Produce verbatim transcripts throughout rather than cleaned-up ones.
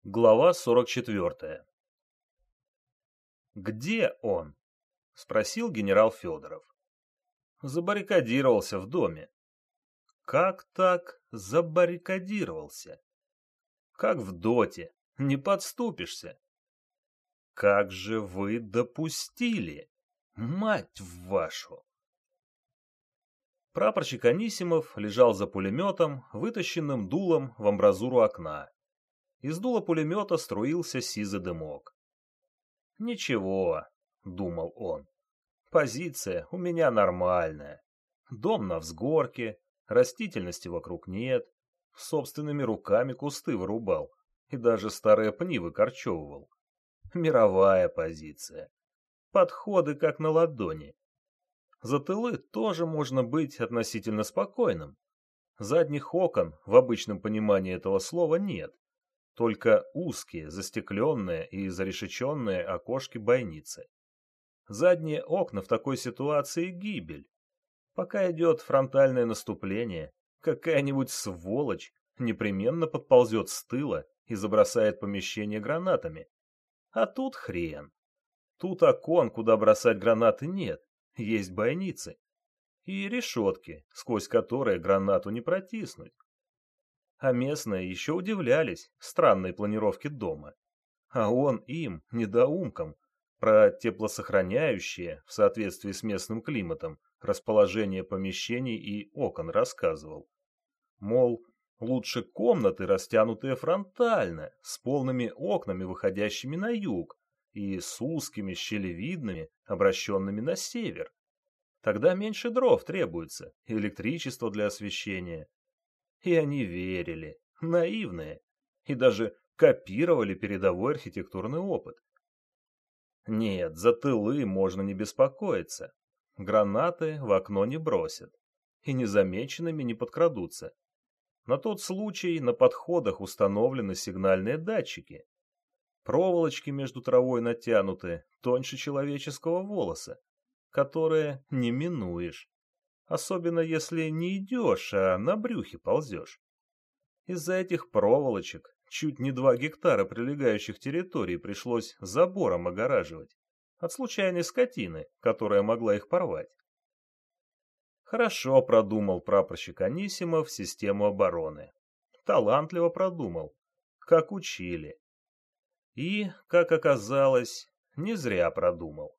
Глава сорок четвертая. «Где он?» — спросил генерал Федоров. Забаррикадировался в доме. Как так забаррикадировался? Как в доте, не подступишься. Как же вы допустили? Мать вашу! Прапорщик Анисимов лежал за пулеметом, вытащенным дулом в амбразуру окна. Из дула пулемета струился сизый дымок. «Ничего», — думал он, — «позиция у меня нормальная. Дом на взгорке, растительности вокруг нет, собственными руками кусты вырубал и даже старые пни выкорчевывал. Мировая позиция. Подходы как на ладони. За тылы тоже можно быть относительно спокойным. Задних окон в обычном понимании этого слова нет. Только узкие, застекленные и зарешеченные окошки бойницы. Задние окна в такой ситуации гибель. Пока идет фронтальное наступление, какая-нибудь сволочь непременно подползет с тыла и забросает помещение гранатами. А тут хрен. Тут окон, куда бросать гранаты, нет, есть бойницы. И решетки, сквозь которые гранату не протиснуть. А местные еще удивлялись странной планировке дома. А он им, недоумкам, про теплосохраняющее, в соответствии с местным климатом, расположение помещений и окон рассказывал. Мол, лучше комнаты, растянутые фронтально, с полными окнами, выходящими на юг, и с узкими щелевидными, обращенными на север. Тогда меньше дров требуется, электричество для освещения. И они верили, наивные, и даже копировали передовой архитектурный опыт. Нет, за тылы можно не беспокоиться. Гранаты в окно не бросят, и незамеченными не подкрадутся. На тот случай на подходах установлены сигнальные датчики. Проволочки между травой натянуты тоньше человеческого волоса, которые не минуешь. Особенно если не идешь, а на брюхе ползешь. Из-за этих проволочек чуть не два гектара прилегающих территорий пришлось забором огораживать. От случайной скотины, которая могла их порвать. Хорошо продумал прапорщик Анисимов систему обороны. Талантливо продумал, как учили. И, как оказалось, не зря продумал.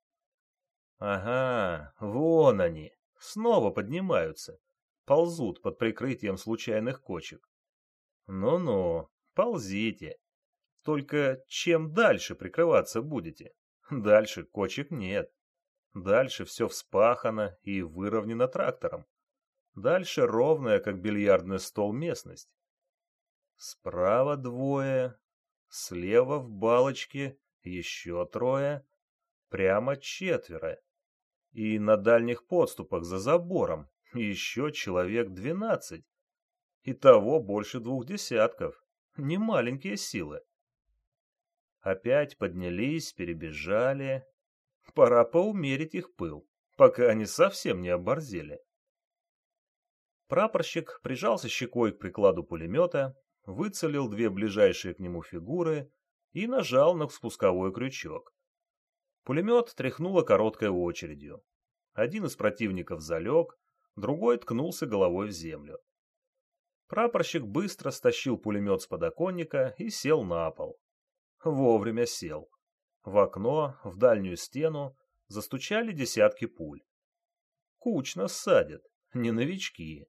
Ага, вон они. Снова поднимаются, ползут под прикрытием случайных кочек. Ну-ну, ползите. Только чем дальше прикрываться будете? Дальше кочек нет. Дальше все вспахано и выровнено трактором. Дальше ровная, как бильярдный стол, местность. Справа двое, слева в балочке еще трое, прямо четверо. И на дальних подступах за забором еще человек двенадцать. Итого больше двух десятков. Немаленькие силы. Опять поднялись, перебежали. Пора поумерить их пыл, пока они совсем не оборзели. Прапорщик прижался щекой к прикладу пулемета, выцелил две ближайшие к нему фигуры и нажал на спусковой крючок. Пулемет тряхнуло короткой очередью. Один из противников залег, другой ткнулся головой в землю. Прапорщик быстро стащил пулемет с подоконника и сел на пол. Вовремя сел. В окно, в дальнюю стену застучали десятки пуль. Кучно ссадят, не новички.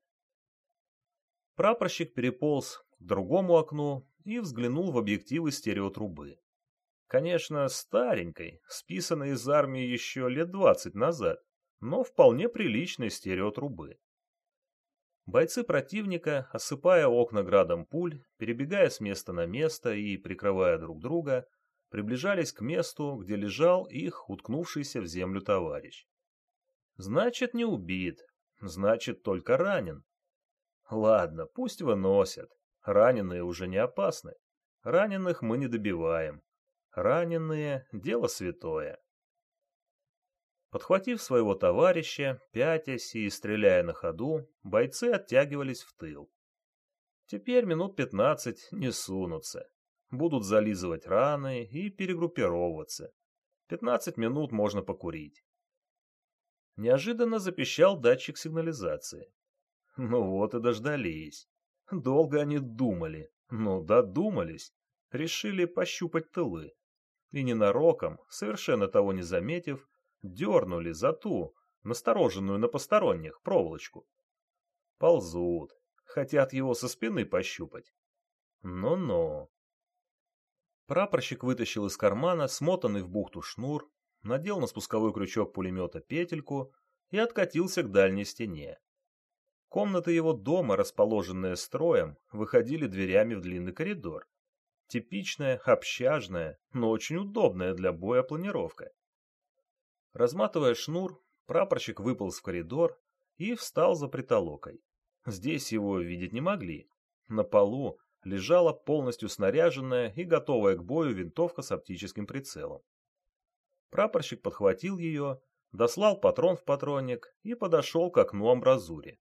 Прапорщик переполз к другому окну и взглянул в объективы стереотрубы. Конечно, старенькой, списанной из армии еще лет двадцать назад, но вполне приличной стереотрубы. Бойцы противника, осыпая окна градом пуль, перебегая с места на место и прикрывая друг друга, приближались к месту, где лежал их уткнувшийся в землю товарищ. Значит, не убит, значит, только ранен. Ладно, пусть выносят, раненые уже не опасны, раненых мы не добиваем. Раненые — дело святое. Подхватив своего товарища, пятясь и стреляя на ходу, бойцы оттягивались в тыл. Теперь минут пятнадцать не сунутся. будут зализывать раны и перегруппировываться. Пятнадцать минут можно покурить. Неожиданно запищал датчик сигнализации. Ну вот и дождались. Долго они думали, но додумались. Решили пощупать тылы. И ненароком, совершенно того не заметив, дернули за ту, настороженную на посторонних, проволочку. Ползут. Хотят его со спины пощупать. Ну-ну. Прапорщик вытащил из кармана смотанный в бухту шнур, надел на спусковой крючок пулемета петельку и откатился к дальней стене. Комнаты его дома, расположенные строем, выходили дверями в длинный коридор. Типичная, общажная, но очень удобная для боя планировка. Разматывая шнур, прапорщик выполз в коридор и встал за притолокой. Здесь его видеть не могли. На полу лежала полностью снаряженная и готовая к бою винтовка с оптическим прицелом. Прапорщик подхватил ее, дослал патрон в патронник и подошел к окну амбразуре.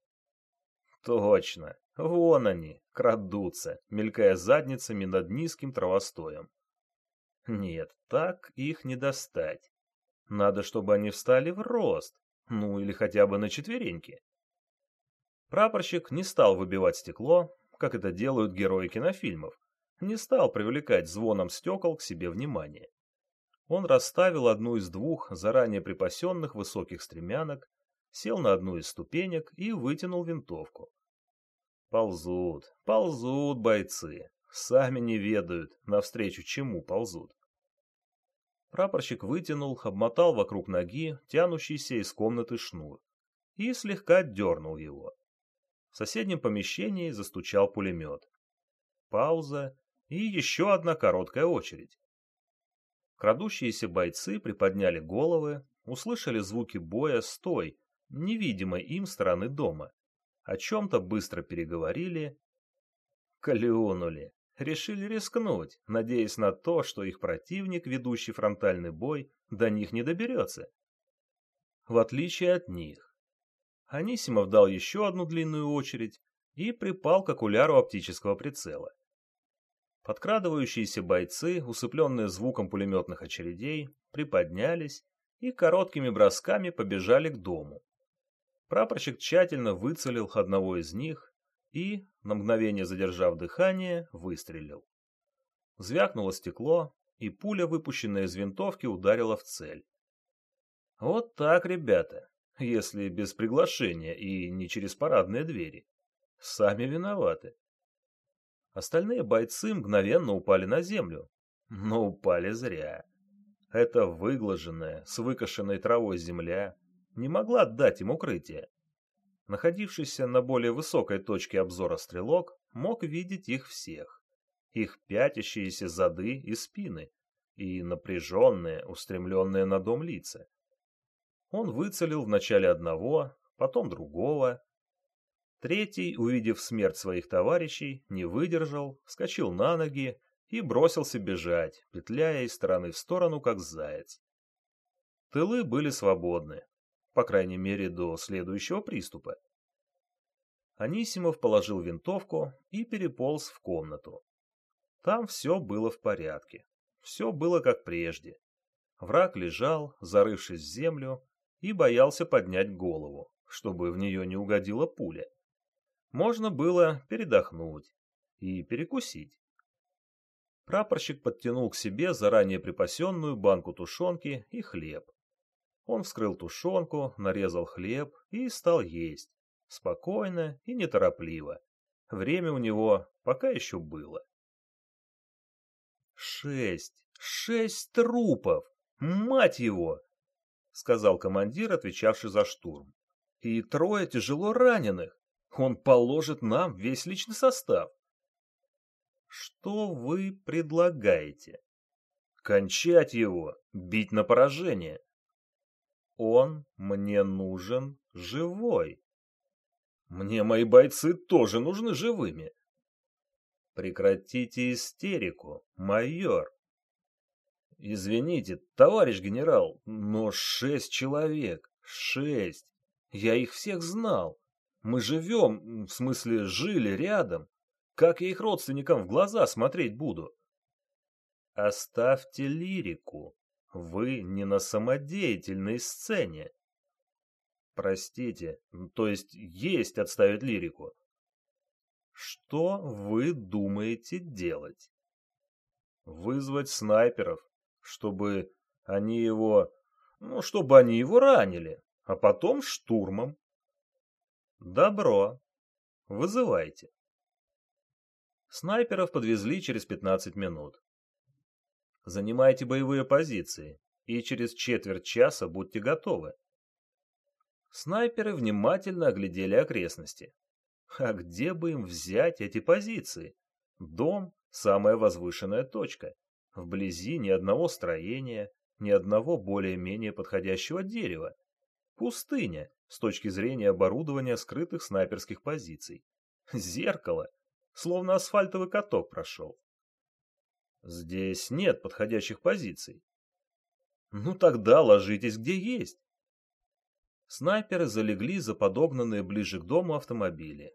Точно, вон они, крадутся, мелькая задницами над низким травостоем. Нет, так их не достать. Надо, чтобы они встали в рост, ну или хотя бы на четвереньки. Прапорщик не стал выбивать стекло, как это делают герои кинофильмов, не стал привлекать звоном стекол к себе внимание. Он расставил одну из двух заранее припасенных высоких стремянок, сел на одну из ступенек и вытянул винтовку. Ползут, ползут бойцы, сами не ведают, навстречу чему ползут. Прапорщик вытянул, обмотал вокруг ноги тянущийся из комнаты шнур и слегка дернул его. В соседнем помещении застучал пулемет. Пауза и еще одна короткая очередь. Крадущиеся бойцы приподняли головы, услышали звуки боя с той, невидимой им стороны дома. О чем-то быстро переговорили. Клюнули. Решили рискнуть, надеясь на то, что их противник, ведущий фронтальный бой, до них не доберется. В отличие от них. Анисимов дал еще одну длинную очередь и припал к окуляру оптического прицела. Подкрадывающиеся бойцы, усыпленные звуком пулеметных очередей, приподнялись и короткими бросками побежали к дому. Прапорщик тщательно выцелил одного из них и, на мгновение задержав дыхание, выстрелил. Звякнуло стекло, и пуля, выпущенная из винтовки, ударила в цель. Вот так, ребята, если без приглашения и не через парадные двери. Сами виноваты. Остальные бойцы мгновенно упали на землю, но упали зря. Эта выглаженная, с выкошенной травой земля не могла дать им укрытие. Находившийся на более высокой точке обзора стрелок мог видеть их всех. Их пятящиеся зады и спины, и напряженные, устремленные на дом лица. Он выцелил вначале одного, потом другого. Третий, увидев смерть своих товарищей, не выдержал, вскочил на ноги и бросился бежать, петляя из стороны в сторону, как заяц. Тылы были свободны, по крайней мере, до следующего приступа. Анисимов положил винтовку и переполз в комнату. Там все было в порядке, все было как прежде. Враг лежал, зарывшись в землю, и боялся поднять голову, чтобы в нее не угодила пуля. Можно было передохнуть и перекусить. Прапорщик подтянул к себе заранее припасенную банку тушенки и хлеб. Он вскрыл тушенку, нарезал хлеб и стал есть. Спокойно и неторопливо. Время у него пока еще было. «Шесть! Шесть трупов! Мать его!» — сказал командир, отвечавший за штурм. «И трое тяжело раненых. Он положит нам весь личный состав». «Что вы предлагаете?» «Кончать его, бить на поражение». «Он мне нужен живой». «Мне мои бойцы тоже нужны живыми». «Прекратите истерику, майор». «Извините, товарищ генерал, но шесть человек, шесть. Я их всех знал. Мы живем, в смысле, жили рядом. Как я их родственникам в глаза смотреть буду?» Оставьте лирику. Вы не на самодеятельной сцене. Простите, то есть есть отставить лирику. Что вы думаете делать? Вызвать снайперов, чтобы они его... Ну, чтобы они его ранили, а потом штурмом. Добро. Вызывайте. Снайперов подвезли через пятнадцать минут. Занимайте боевые позиции, и через четверть часа будьте готовы. Снайперы внимательно оглядели окрестности. А где бы им взять эти позиции? Дом – самая возвышенная точка. Вблизи ни одного строения, ни одного более-менее подходящего дерева. Пустыня с точки зрения оборудования скрытых снайперских позиций. Зеркало, словно асфальтовый каток прошел. Здесь нет подходящих позиций. Ну тогда ложитесь где есть. Снайперы залегли за подогнанные ближе к дому автомобили.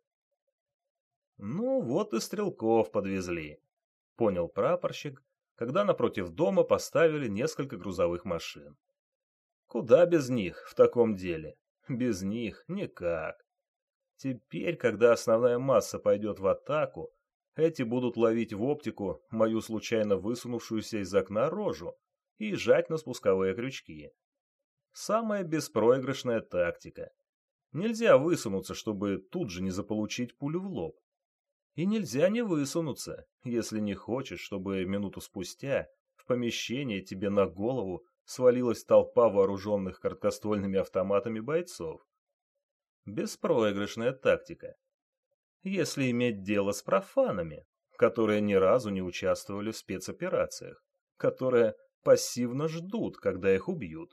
Ну вот и стрелков подвезли, понял прапорщик, когда напротив дома поставили несколько грузовых машин. Куда без них в таком деле? Без них никак. Теперь, когда основная масса пойдет в атаку, эти будут ловить в оптику мою случайно высунувшуюся из окна рожу и жать на спусковые крючки. Самая беспроигрышная тактика. Нельзя высунуться, чтобы тут же не заполучить пулю в лоб. И нельзя не высунуться, если не хочешь, чтобы минуту спустя в помещение тебе на голову свалилась толпа вооруженных короткоствольными автоматами бойцов. Беспроигрышная тактика. Если иметь дело с профанами, которые ни разу не участвовали в спецоперациях, которые пассивно ждут, когда их убьют.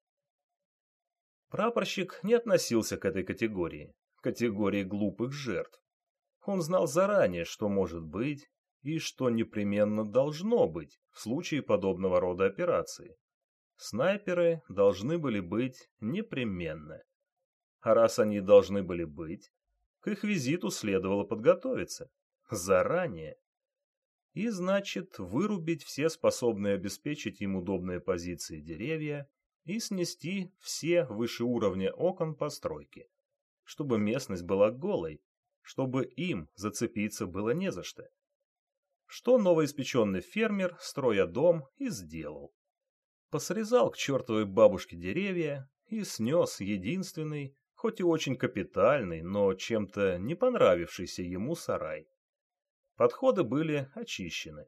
Прапорщик не относился к этой категории, категории глупых жертв. Он знал заранее, что может быть и что непременно должно быть в случае подобного рода операции. Снайперы должны были быть непременно. А раз они должны были быть, к их визиту следовало подготовиться. Заранее. И значит, вырубить все способные обеспечить им удобные позиции деревья и снести все выше уровня окон постройки, чтобы местность была голой, чтобы им зацепиться было не за что. Что новоиспеченный фермер, строя дом, и сделал. Посрезал к чертовой бабушке деревья и снес единственный, хоть и очень капитальный, но чем-то не понравившийся ему сарай. Подходы были очищены.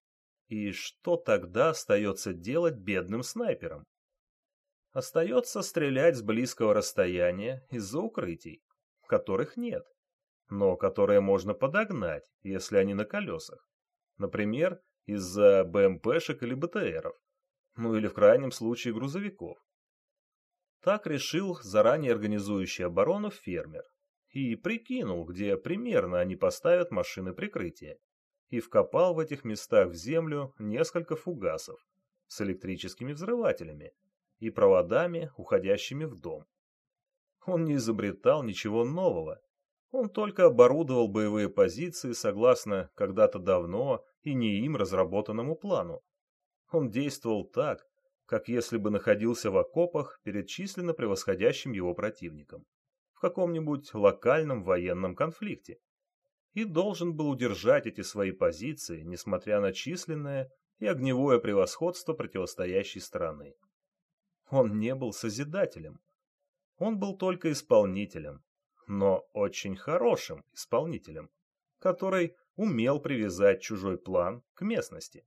И что тогда остается делать бедным снайперам? Остается стрелять с близкого расстояния из-за укрытий, которых нет, но которые можно подогнать, если они на колесах. Например, из-за БМПшек или БТРов, ну или в крайнем случае грузовиков. Так решил заранее организующий оборону фермер и прикинул, где примерно они поставят машины прикрытия, и вкопал в этих местах в землю несколько фугасов с электрическими взрывателями и проводами, уходящими в дом. Он не изобретал ничего нового, он только оборудовал боевые позиции согласно когда-то давно и не им разработанному плану. Он действовал так, как если бы находился в окопах перед численно превосходящим его противником, в каком-нибудь локальном военном конфликте, и должен был удержать эти свои позиции, несмотря на численное и огневое превосходство противостоящей стороны. Он не был созидателем, он был только исполнителем, но очень хорошим исполнителем, который умел привязать чужой план к местности.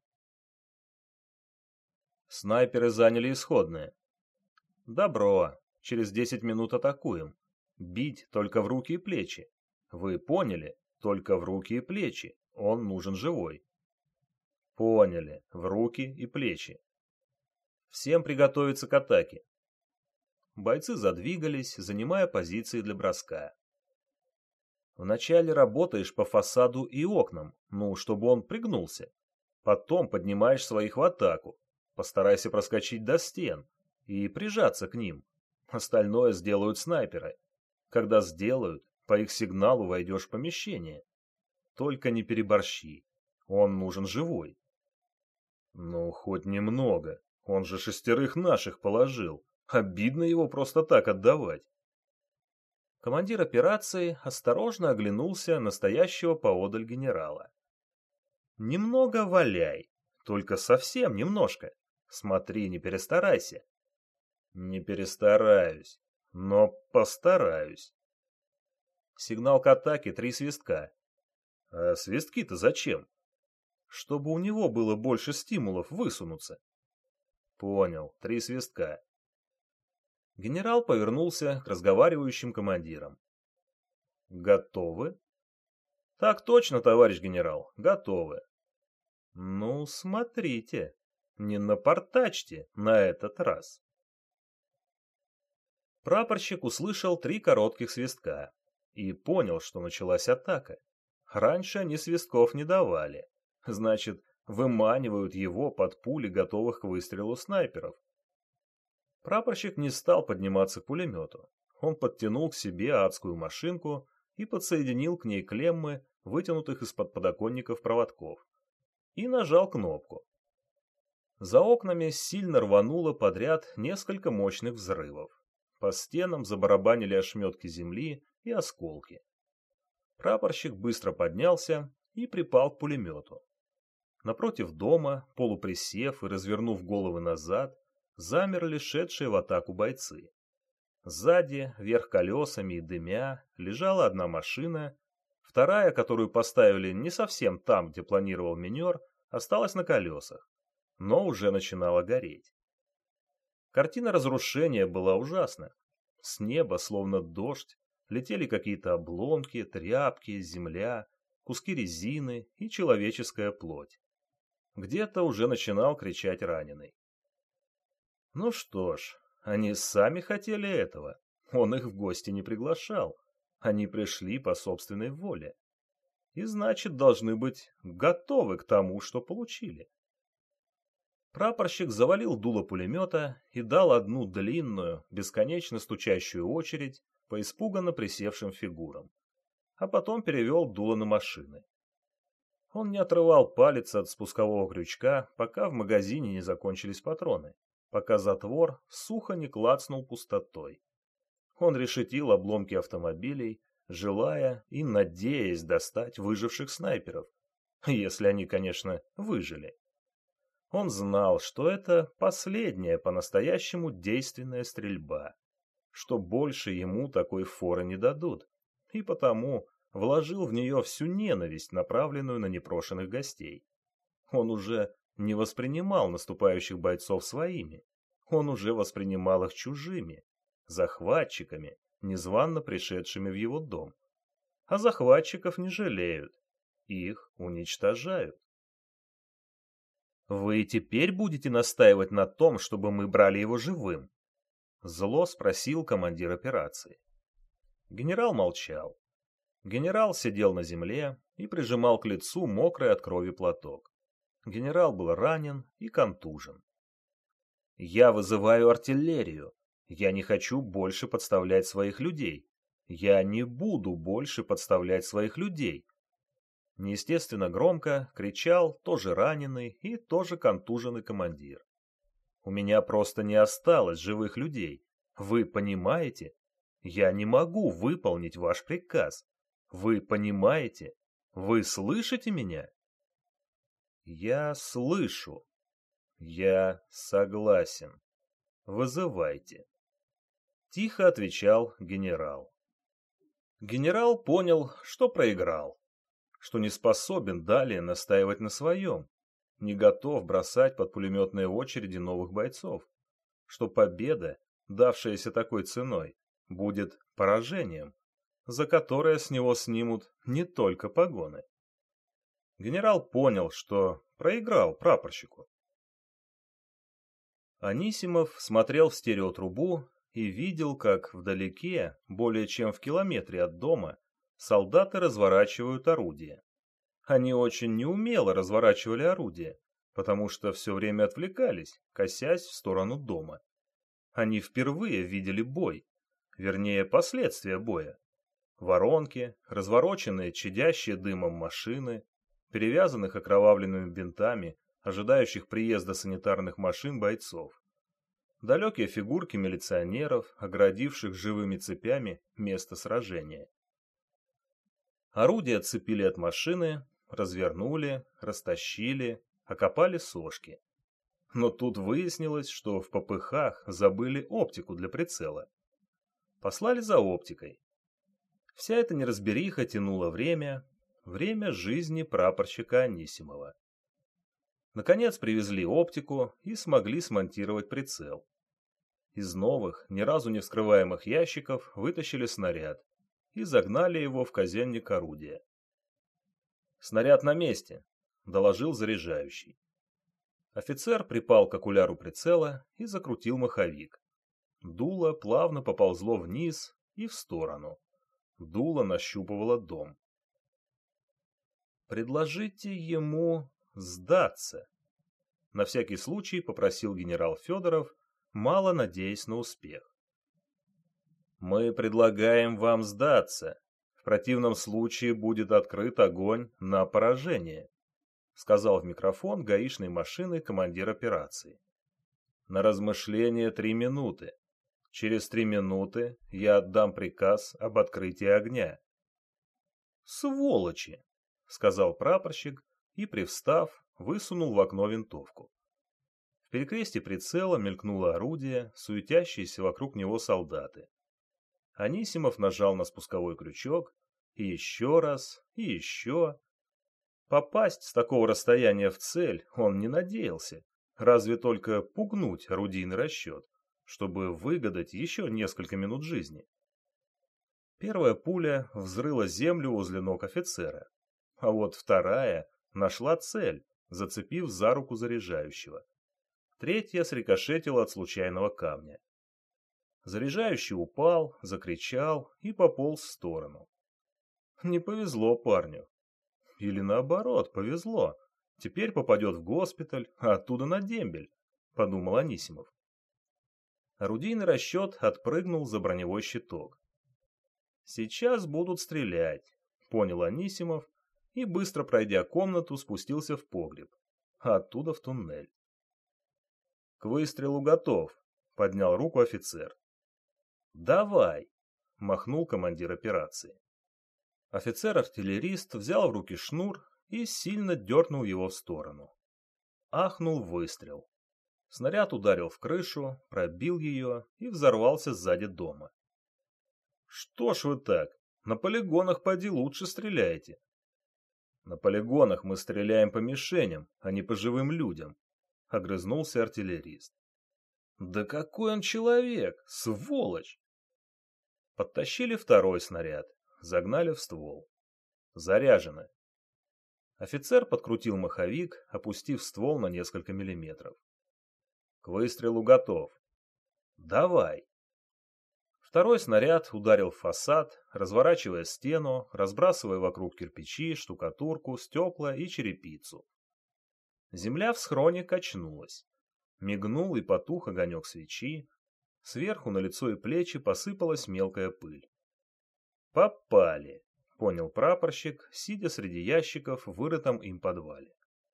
Снайперы заняли исходное. Добро, через десять минут атакуем. Бить только в руки и плечи. Вы поняли? Только в руки и плечи. Он нужен живой. Поняли, в руки и плечи. Всем приготовиться к атаке. Бойцы задвигались, занимая позиции для броска. Вначале работаешь по фасаду и окнам, ну, чтобы он пригнулся. Потом поднимаешь своих в атаку. Постарайся проскочить до стен и прижаться к ним. Остальное сделают снайперы. Когда сделают, по их сигналу войдешь в помещение. Только не переборщи. Он нужен живой. Ну, хоть немного. Он же шестерых наших положил. Обидно его просто так отдавать. Командир операции осторожно оглянулся на стоящего поодаль генерала. Немного валяй, только совсем немножко. Смотри, не перестарайся. Не перестараюсь, но постараюсь. Сигнал к атаке — три свистка. А свистки-то зачем? Чтобы у него было больше стимулов высунуться. Понял, три свистка. Генерал повернулся к разговаривающим командирам. Готовы? Так точно, товарищ генерал, готовы. Ну, смотрите, не напортачьте на этот раз. Прапорщик услышал три коротких свистка и понял, что началась атака. Раньше они свистков не давали. Значит, выманивают его под пули, готовых к выстрелу снайперов. Прапорщик не стал подниматься к пулемету. Он подтянул к себе адскую машинку и подсоединил к ней клеммы, вытянутых из-под подоконников проводков, и нажал кнопку. За окнами сильно рвануло подряд несколько мощных взрывов. По стенам забарабанили ошметки земли и осколки. Прапорщик быстро поднялся и припал к пулемету. Напротив дома, полуприсев и развернув головы назад, замерли шедшие в атаку бойцы. Сзади, вверх колесами и дымя, лежала одна машина, вторая, которую поставили не совсем там, где планировал минер, осталась на колесах, но уже начинала гореть. Картина разрушения была ужасна. С неба, словно дождь, летели какие-то обломки, тряпки, земля, куски резины и человеческая плоть. Где-то уже начинал кричать раненый. Ну что ж, они сами хотели этого. Он их в гости не приглашал. Они пришли по собственной воле. И значит, должны быть готовы к тому, что получили. Прапорщик завалил дуло пулемета и дал одну длинную, бесконечно стучащую очередь по испуганно присевшим фигурам, а потом перевел дуло на машины. Он не отрывал палец от спускового крючка, пока в магазине не закончились патроны, пока затвор сухо не клацнул пустотой. Он решетил обломки автомобилей, желая и надеясь достать выживших снайперов, если они, конечно, выжили. Он знал, что это последняя по-настоящему действенная стрельба, что больше ему такой форы не дадут, и потому вложил в нее всю ненависть, направленную на непрошенных гостей. Он уже не воспринимал наступающих бойцов своими, он уже воспринимал их чужими, захватчиками, незванно пришедшими в его дом. А захватчиков не жалеют, их уничтожают. «Вы теперь будете настаивать на том, чтобы мы брали его живым?» Зло спросил командир операции. Генерал молчал. Генерал сидел на земле и прижимал к лицу мокрый от крови платок. Генерал был ранен и контужен. «Я вызываю артиллерию. Я не хочу больше подставлять своих людей. Я не буду больше подставлять своих людей». Неестественно громко кричал тоже раненый и тоже контуженный командир. «У меня просто не осталось живых людей. Вы понимаете? Я не могу выполнить ваш приказ. Вы понимаете? Вы слышите меня?» «Я слышу. Я согласен. Вызывайте», — тихо отвечал генерал. Генерал понял, что проиграл, что не способен далее настаивать на своем, не готов бросать под пулеметные очереди новых бойцов, что победа, давшаяся такой ценой, будет поражением, за которое с него снимут не только погоны. Генерал понял, что проиграл прапорщику. Анисимов смотрел в стереотрубу и видел, как вдалеке, более чем в километре от дома, солдаты разворачивают орудия. Они очень неумело разворачивали орудия, потому что все время отвлекались, косясь в сторону дома. Они впервые видели бой, вернее, последствия боя. Воронки, развороченные, чадящие дымом машины, перевязанных окровавленными бинтами, ожидающих приезда санитарных машин бойцов. Далекие фигурки милиционеров, оградивших живыми цепями место сражения. Орудия отцепили от машины, развернули, растащили, окопали сошки. Но тут выяснилось, что в попыхах забыли оптику для прицела. Послали за оптикой. Вся эта неразбериха тянула время, время жизни прапорщика Анисимова. Наконец привезли оптику и смогли смонтировать прицел. Из новых, ни разу не вскрываемых ящиков вытащили снаряд и загнали его в казенник орудия. «Снаряд на месте», — доложил заряжающий. Офицер припал к окуляру прицела и закрутил маховик. Дуло плавно поползло вниз и в сторону. Дуло нащупывало дом. «Предложите ему сдаться», — на всякий случай попросил генерал Федоров, мало надеясь на успех. «Мы предлагаем вам сдаться. В противном случае будет открыт огонь на поражение», — сказал в микрофон гаишной машины командир операции. «На размышление три минуты. Через три минуты я отдам приказ об открытии огня». «Сволочи!» — сказал прапорщик и, привстав, высунул в окно винтовку. В перекрестье прицела мелькнуло орудие, суетящиеся вокруг него солдаты. Анисимов нажал на спусковой крючок, и еще раз, и еще. Попасть с такого расстояния в цель он не надеялся, разве только пугнуть орудийный расчет, чтобы выгадать еще несколько минут жизни. Первая пуля взрыла землю возле ног офицера, а вот вторая нашла цель, зацепив за руку заряжающего. Третья срикошетила от случайного камня. Заряжающий упал, закричал и пополз в сторону. Не повезло парню. Или наоборот, повезло. Теперь попадет в госпиталь, а оттуда на дембель, подумал Анисимов. Орудийный расчет отпрыгнул за броневой щиток. Сейчас будут стрелять, понял Анисимов и, быстро пройдя комнату, спустился в погреб, а оттуда в туннель. К выстрелу готов, поднял руку офицер. «Давай!» — махнул командир операции. Офицер-артиллерист взял в руки шнур и сильно дернул его в сторону. Ахнул выстрел. Снаряд ударил в крышу, пробил ее и взорвался сзади дома. «Что ж вы так? На полигонах поди лучше стреляете». «На полигонах мы стреляем по мишеням, а не по живым людям», — огрызнулся артиллерист. «Да какой он человек, сволочь!» Подтащили второй снаряд, загнали в ствол. Заряжено. Офицер подкрутил маховик, опустив ствол на несколько миллиметров. К выстрелу готов. Давай. Второй снаряд ударил в фасад, разворачивая стену, разбрасывая вокруг кирпичи, штукатурку, стекла и черепицу. Земля в схроне качнулась. Мигнул и потух огонек свечи. Сверху на лицо и плечи посыпалась мелкая пыль. «Попали», — понял прапорщик, сидя среди ящиков в вырытом им подвале.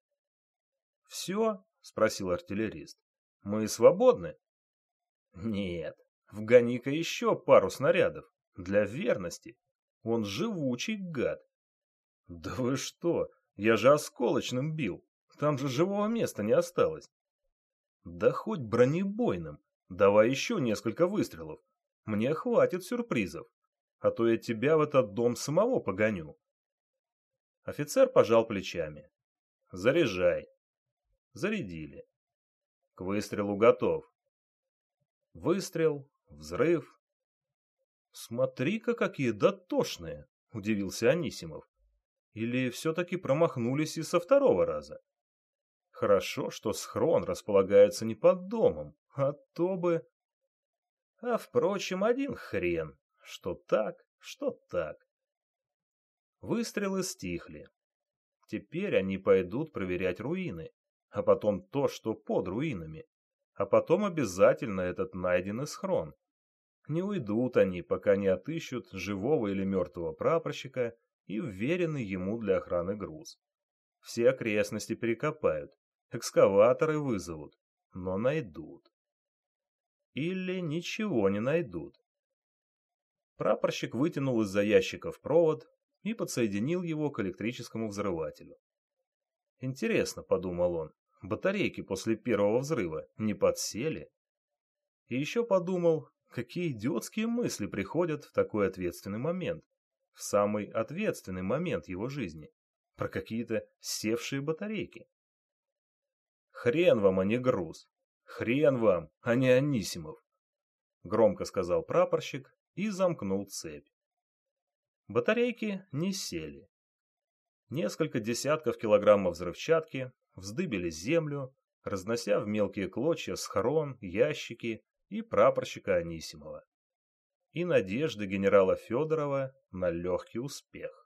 «Все?» — спросил артиллерист. «Мы свободны?» «Нет, вгони-ка еще пару снарядов, для верности. Он живучий гад». «Да вы что, я же осколочным бил, там же живого места не осталось». «Да хоть бронебойным. Давай еще несколько выстрелов. Мне хватит сюрпризов, а то я тебя в этот дом самого погоню». Офицер пожал плечами. «Заряжай». Зарядили. К выстрелу готов. Выстрел, взрыв. «Смотри-ка, какие дотошные!» — удивился Анисимов. «Или все-таки промахнулись и со второго раза?» Хорошо, что схрон располагается не под домом, а то бы... А, впрочем, один хрен. Что так, что так. Выстрелы стихли. Теперь они пойдут проверять руины, а потом то, что под руинами, а потом обязательно этот найденный схрон. Не уйдут они, пока не отыщут живого или мертвого прапорщика и вверенный ему для охраны груз. Все окрестности перекопают, экскаваторы вызовут, но найдут. Или ничего не найдут. Прапорщик вытянул из-за ящиков провод и подсоединил его к электрическому взрывателю. Интересно, подумал он, батарейки после первого взрыва не подсели? И еще подумал, какие идиотские мысли приходят в такой ответственный момент, в самый ответственный момент его жизни, про какие-то севшие батарейки. «Хрен вам, а не груз! Хрен вам, а не Анисимов!» — громко сказал прапорщик и замкнул цепь. Батарейки не сели. Несколько десятков килограммов взрывчатки вздыбили землю, разнося в мелкие клочья схрон, ящики и прапорщика Анисимова. И надежды генерала Федорова на легкий успех.